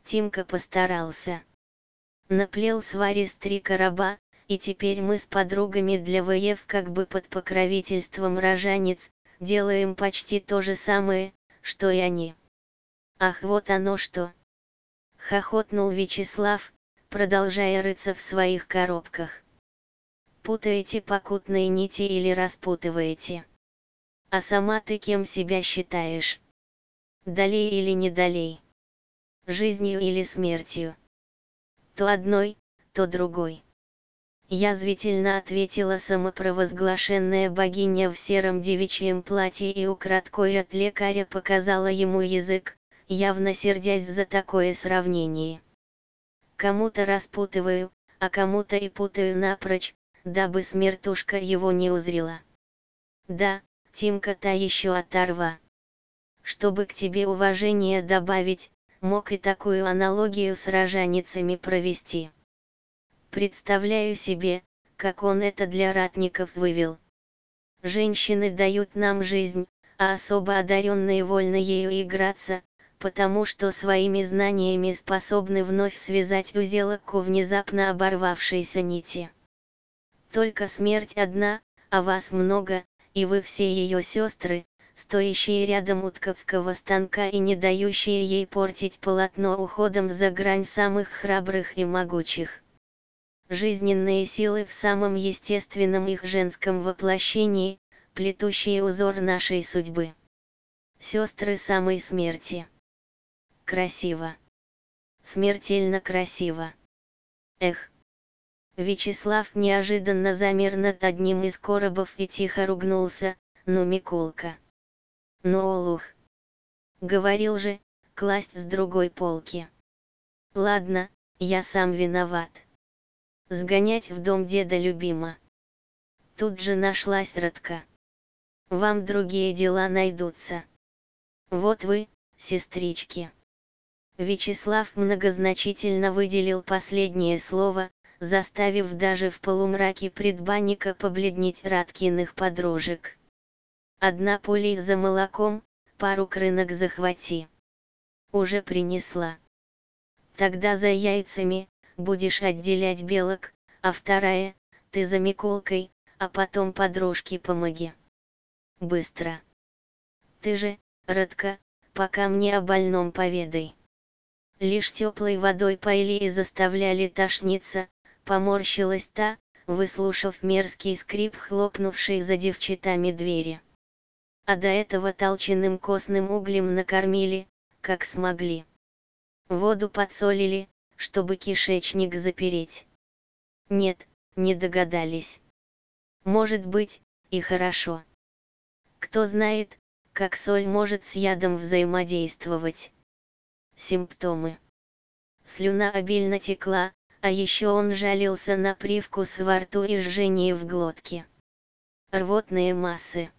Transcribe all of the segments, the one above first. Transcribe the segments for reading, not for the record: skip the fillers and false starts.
Тимка постарался. Наплел сварист 3 короба, и теперь мы с подругами для ВФ как бы под покровительством рожанец, делаем почти то же самое, что и они. Ах, вот оно что! Хохотнул Вячеслав, продолжая рыться в своих коробках. Путаете покутные нити или распутываете? А сама ты кем себя считаешь? Долей или не долей? Жизнью или смертью? То одной, то другой. Язвительно ответила самопровозглашенная богиня в сером девичьем платье и украдкой от лекаря показала ему язык, явно сердясь за такое сравнение. Кому-то распутываю, а кому-то и путаю напрочь, дабы смертушка его не узрела. Да, Тимка та еще оторва. Чтобы к тебе уважение добавить, мог и такую аналогию с рожаницами провести. Представляю себе, как он это для ратников вывел. Женщины дают нам жизнь, а особо одаренные вольны ею играться, потому что своими знаниями способны вновь связать узелок у внезапно оборвавшейся нити. Только смерть одна, а вас много, и вы все ее сестры, стоящие рядом у ткацкого станка и не дающие ей портить полотно уходом за грань самых храбрых и могучих. Жизненные силы в самом естественном их женском воплощении, плетущие узор нашей судьбы. Сестры самой смерти. Красиво. Смертельно красиво. Эх. Вячеслав неожиданно замер над одним из коробов и тихо ругнулся: ну Микулка. Ну олух. Говорил же, класть с другой полки. Ладно, я сам виноват. Сгонять в дом деда любима. Тут же нашлась Радка. Вам другие дела найдутся. Вот вы, сестрички. Вячеслав многозначительно выделил последнее слово, заставив даже в полумраке предбанника побледнеть Радкиных подружек. Одна пулей за молоком, пару крынок захвати. Уже принесла. Тогда за яйцами, будешь отделять белок, а вторая, ты за Миколкой, а потом подружке помоги. Быстро. Ты же, Радка, пока мне о больном поведай. Лишь теплой водой поили и заставляли тошниться, поморщилась та, выслушав мерзкий скрип хлопнувшей за девчатами двери. А до этого толченым костным углем накормили, как смогли. Воду подсолили, чтобы кишечник запереть. Нет, не догадались. Может быть, и хорошо. Кто знает, как соль может с ядом взаимодействовать. Симптомы. Слюна обильно текла, а еще он жалился на привкус во рту и жжение в глотке. Рвотные массы.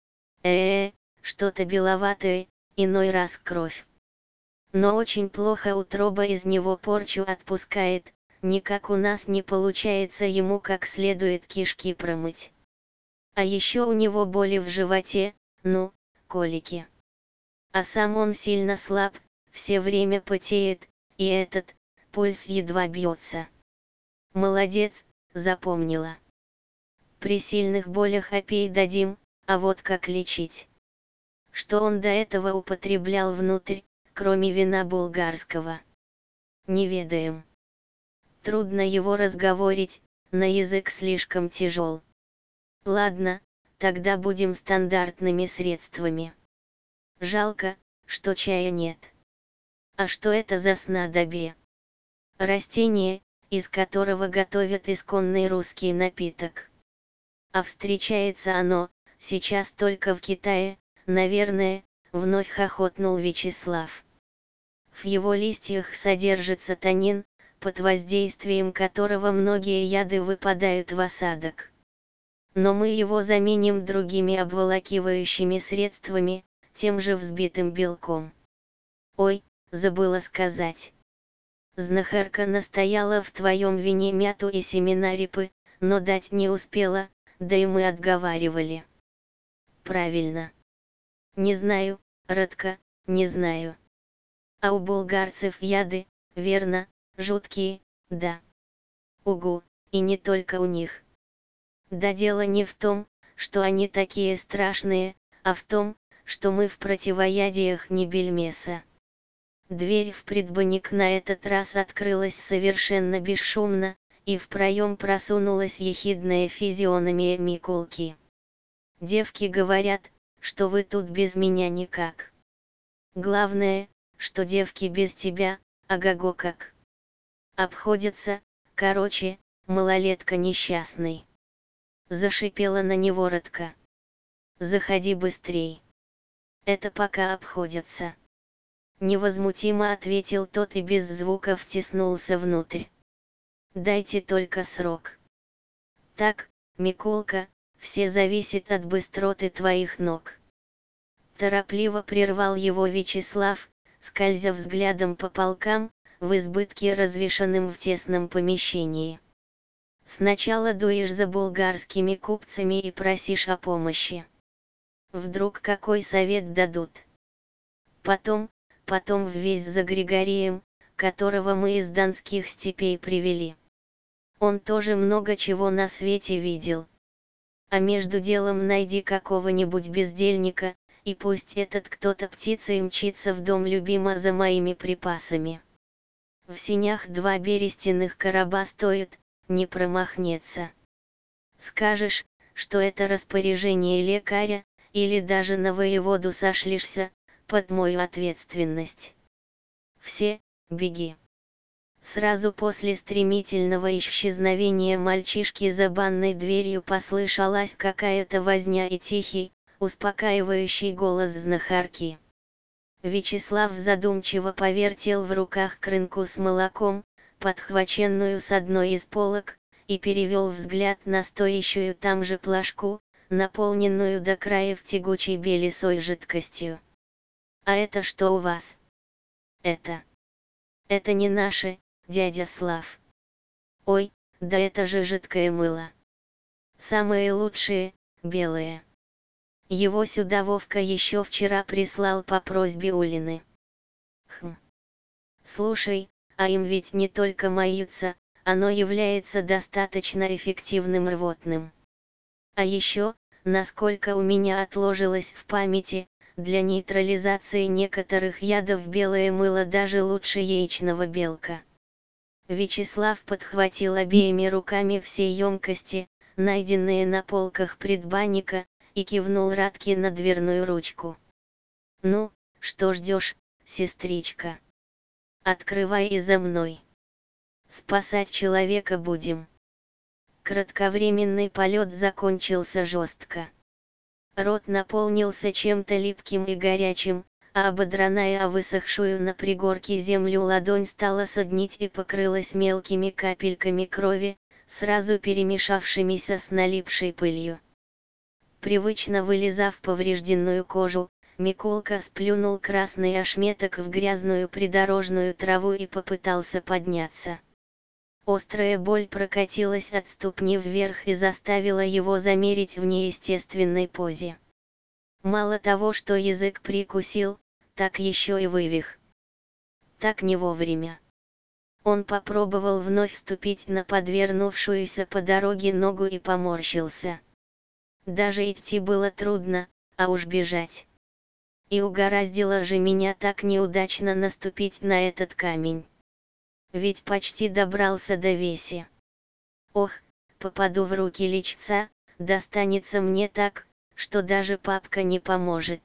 Что-то беловатое, иной раз кровь. Но очень плохо утроба из него порчу отпускает, никак у нас не получается ему как следует кишки промыть. А еще у него боли в животе, колики. А сам он сильно слаб, все время потеет, и этот, пульс едва бьется. Молодец, запомнила. При сильных болях опей дадим, а вот как лечить. Что он до этого употреблял внутрь, кроме вина булгарского? Не ведаем. Трудно его разговорить, на язык слишком тяжел. Ладно, тогда будем стандартными средствами. Жалко, что чая нет. А что это за снадобье? Растение, из которого готовят исконный русский напиток. А встречается оно, сейчас только в Китае, наверное, вновь хохотнул Вячеслав. В его листьях содержится танин, под воздействием которого многие яды выпадают в осадок. Но мы его заменим другими обволакивающими средствами, тем же взбитым белком. Ой, забыла сказать. Знахарка настояла в твоем вине мяту и семена репы, но дать не успела, да и мы отговаривали. Правильно. Не знаю, Радка, не знаю. А у булгарцев яды, Верно, жуткие, да. Угу, и не только у них. Да дело не в том, что они такие страшные, а в том, что мы в противоядиях не бельмеса. Дверь в предбанник на этот раз открылась совершенно бесшумно, и в проем просунулась ехидная физиономия Микулки. «Девки говорят, что вы тут без меня никак. Главное, что девки без тебя, ага-го как. Обходятся, короче, малолетка несчастный». Зашипела на него Родка. «Заходи быстрей. Это пока обходятся». Невозмутимо ответил тот и без звука втиснулся внутрь. «Дайте только срок». «Так, Микулка, все зависит от быстроты твоих ног». Торопливо прервал его Вячеслав, скользя взглядом по полкам, в избытке развешанным в тесном помещении. «Сначала дуешь за булгарскими купцами и просишь о помощи. Вдруг какой совет дадут. Потом ввесь за Григорием, которого мы из донских степей привели. Он тоже много чего на свете видел. А между делом найди какого-нибудь бездельника, и пусть этот кто-то птицей мчится в дом любима за моими припасами. В сенях 2 берестяных короба стоят, не промахнется. Скажешь, что это распоряжение лекаря, или даже на воеводу сошлишься, под мою ответственность. Все, беги». Сразу после стремительного исчезновения мальчишки за банной дверью послышалась какая-то возня и тихий, успокаивающий голос знахарки. Вячеслав задумчиво повертел в руках крынку с молоком, подхваченную с одной из полок, и перевел взгляд на стоящую там же плошку, наполненную до краев тягучей белесой жидкостью. «А это что у вас?» Это не наше, дядя Слав». «Ой, да это же жидкое мыло. Самые лучшие, белые. Его сюда Вовка еще вчера прислал по просьбе Улины». «Хм. Слушай, а им ведь не только маются, оно является достаточно эффективным рвотным. А еще, насколько у меня отложилось в памяти, для нейтрализации некоторых ядов белое мыло даже лучше яичного белка». Вячеслав подхватил обеими руками все емкости, найденные на полках предбанника, и кивнул Радке на дверную ручку. «Ну, что ждешь, сестричка? Открывай и за мной. Спасать человека будем». Кратковременный полет закончился жестко. Рот наполнился чем-то липким и горячим, а ободранная о высохшую на пригорке землю ладонь стала соднить и покрылась мелкими капельками крови, сразу перемешавшимися с налипшей пылью. Привычно вылизав поврежденную кожу, Микулка сплюнул красный ошметок в грязную придорожную траву и попытался подняться. Острая боль прокатилась от ступни вверх и заставила его замереть в неестественной позе. Мало того, что язык прикусил, так еще и вывих. Так не вовремя. Он попробовал вновь ступить на подвернувшуюся по дороге ногу и поморщился. Даже идти было трудно, а уж бежать. И угораздило же меня так неудачно наступить на этот камень. Ведь почти добрался до веси. Ох, попаду в руки личца, достанется мне так, что даже папка не поможет.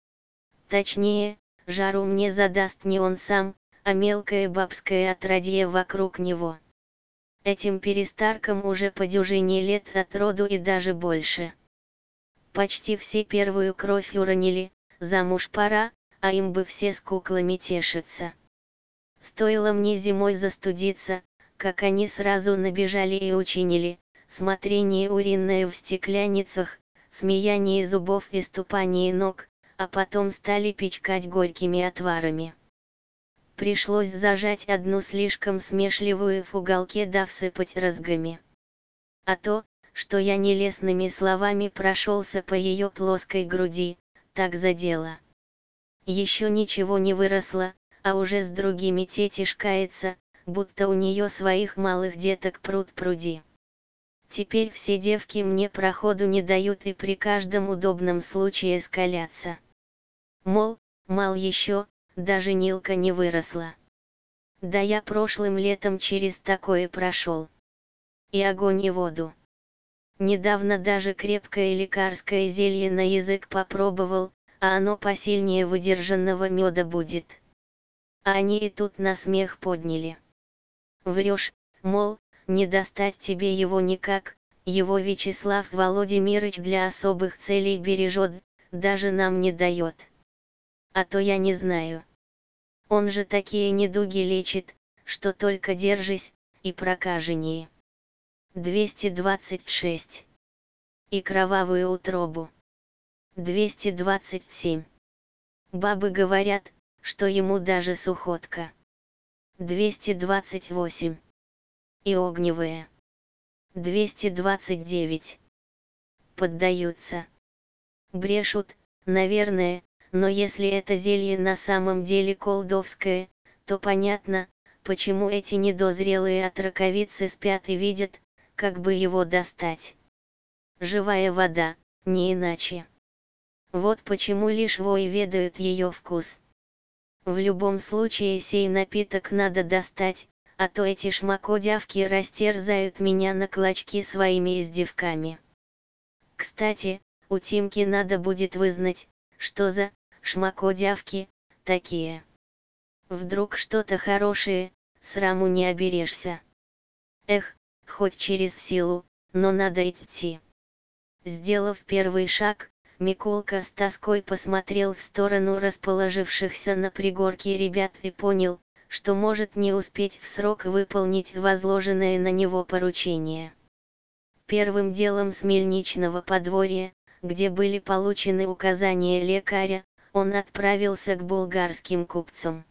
Точнее, жару мне задаст не он сам, а мелкое бабское отродье вокруг него. Этим перестаркам уже по дюжине лет от роду и даже больше. Почти все первую кровь уронили, замуж пора, а им бы все с куклами тешиться. Стоило мне зимой застудиться, как они сразу набежали и учинили, смотрение уринное в стекляницах, смеяние зубов и ступание ног, а потом стали пичкать горькими отварами. Пришлось зажать одну слишком смешливую в уголке да всыпать розгами. А то, что я нелестными словами прошелся по ее плоской груди, так задело. Еще ничего не выросло, а уже с другими тетишкается, будто у нее своих малых деток пруд-пруди. Теперь все девки мне проходу не дают и при каждом удобном случае скалятся. Мол, мал еще, даже Нилка не выросла. Да я прошлым летом через такое прошел. И огонь и воду. Недавно даже крепкое лекарское зелье на язык попробовал, а оно посильнее выдержанного меда будет. А они и тут на смех подняли. Врешь, мол, не достать тебе его никак, его Вячеслав Володимирович для особых целей бережет, даже нам не дает. А то я не знаю. Он же такие недуги лечит, что только держись, и прокажение. 226. И кровавую утробу. 227. Бабы говорят, что ему даже сухотка. 228. И огневые. 229. Поддаются. Брешут, наверное, но если это зелье на самом деле колдовское, то понятно, почему эти недозрелые отраковицы спят и видят, как бы его достать. Живая вода, не иначе. Вот почему лишь вои ведают ее вкус. В любом случае сей напиток надо достать, а то эти шмакодявки растерзают меня на клочки своими издевками. Кстати, у Тимки надо будет вызнать, что за шмакодявки такие. Вдруг что-то хорошее, сраму не оберешься. Эх, хоть через силу, но надо идти. Сделав первый шаг, Миколка с тоской посмотрел в сторону расположившихся на пригорке ребят и понял, что может не успеть в срок выполнить возложенное на него поручение. Первым делом с мельничного подворья, где были получены указания лекаря, он отправился к булгарским купцам.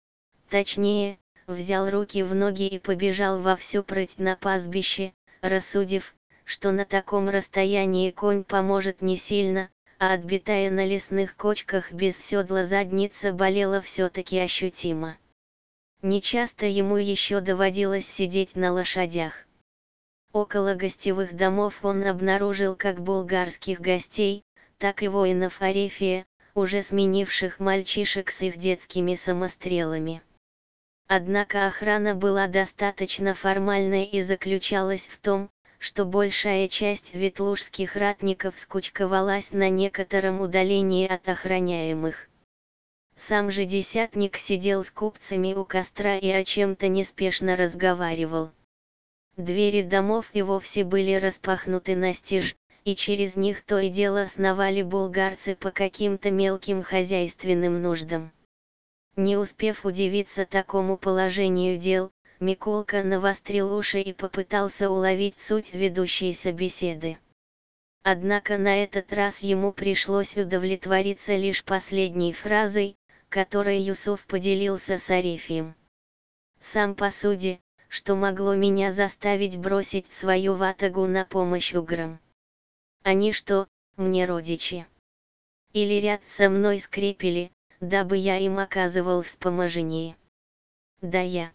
Точнее, взял руки в ноги и побежал во всю прыть на пастбище, рассудив, что на таком расстоянии конь поможет не сильно, а отбитая на лесных кочках без седла задница болела все-таки ощутимо. Нечасто ему еще доводилось сидеть на лошадях. Около гостевых домов он обнаружил как булгарских гостей, так и воинов Арефия, уже сменивших мальчишек с их детскими самострелами. Однако охрана была достаточно формальной и заключалась в том, что большая часть ветлужских ратников скучковалась на некотором удалении от охраняемых. Сам же десятник сидел с купцами у костра и о чем-то неспешно разговаривал. Двери домов и вовсе были распахнуты настежь, и через них то и дело сновали булгарцы по каким-то мелким хозяйственным нуждам. Не успев удивиться такому положению дел, Миколка навострил уши и попытался уловить суть ведущейся беседы. Однако на этот раз ему пришлось удовлетвориться лишь последней фразой, которой Юсуф поделился с Арефием. «Сам посуди, что могло меня заставить бросить свою ватагу на помощь уграм? Они что, мне родичи? Или ряд со мной скрепили, дабы я им оказывал вспоможение? Да я».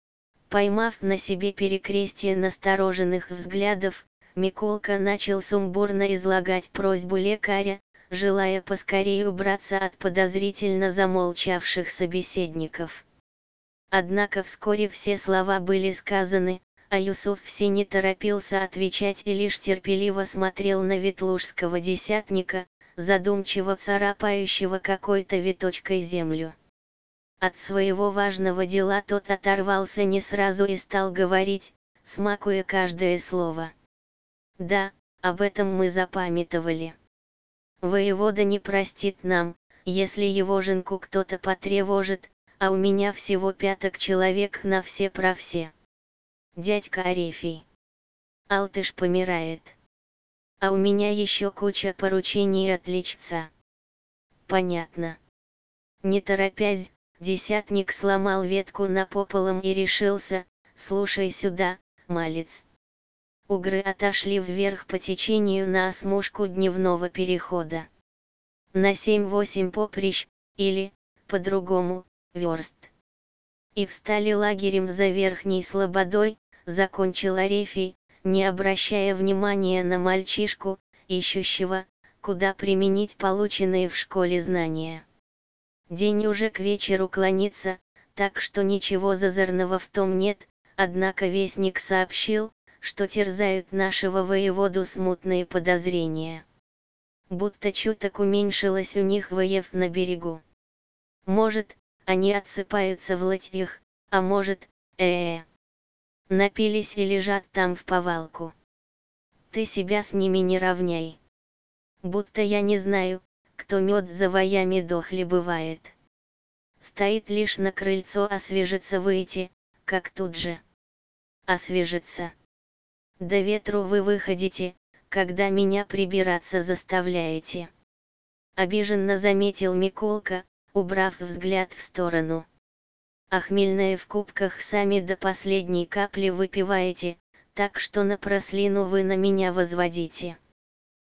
Поймав на себе перекрестие настороженных взглядов, Миколка начал сумбурно излагать просьбу лекаря, желая поскорее убраться от подозрительно замолчавших собеседников. Однако вскоре все слова были сказаны, а Юсуф все не торопился отвечать и лишь терпеливо смотрел на ветлужского десятника, задумчиво царапающего какой-то веточкой землю. От своего важного дела тот оторвался не сразу и стал говорить, смакуя каждое слово. «Да, об этом мы запамятовали. Воевода не простит нам, если его женку кто-то потревожит, а у меня всего 5 человек на все про все. Дядька Арефий. Алтыш помирает. А у меня еще куча поручений от личца». «Понятно». Не торопясь, десятник сломал ветку напополам и решился: «Слушай сюда, малец». Угры отошли вверх по течению на осмушку дневного перехода. На 7-8 поприщ, или, по-другому, верст. И встали лагерем за Верхней Слободой, закончил Арефий, не обращая внимания на мальчишку, ищущего, куда применить полученные в школе знания. День уже к вечеру клонится, так что ничего зазорного в том нет, однако вестник сообщил, что терзают нашего воеводу смутные подозрения. Будто чуток уменьшилось у них воев на берегу. Может, они отсыпаются в латьях, а может, напились и лежат там в повалку. Ты себя с ними не равняй. Будто я не знаю, кто мед за воями дохли бывает. Стоит лишь на крыльцо освежиться выйти, как тут же. Освежиться. Да ветру вы выходите, когда меня прибираться заставляете. Обиженно заметил Миколка, убрав взгляд в сторону. А хмельные в кубках сами до последней капли выпиваете, так что на прослину вы на меня возводите.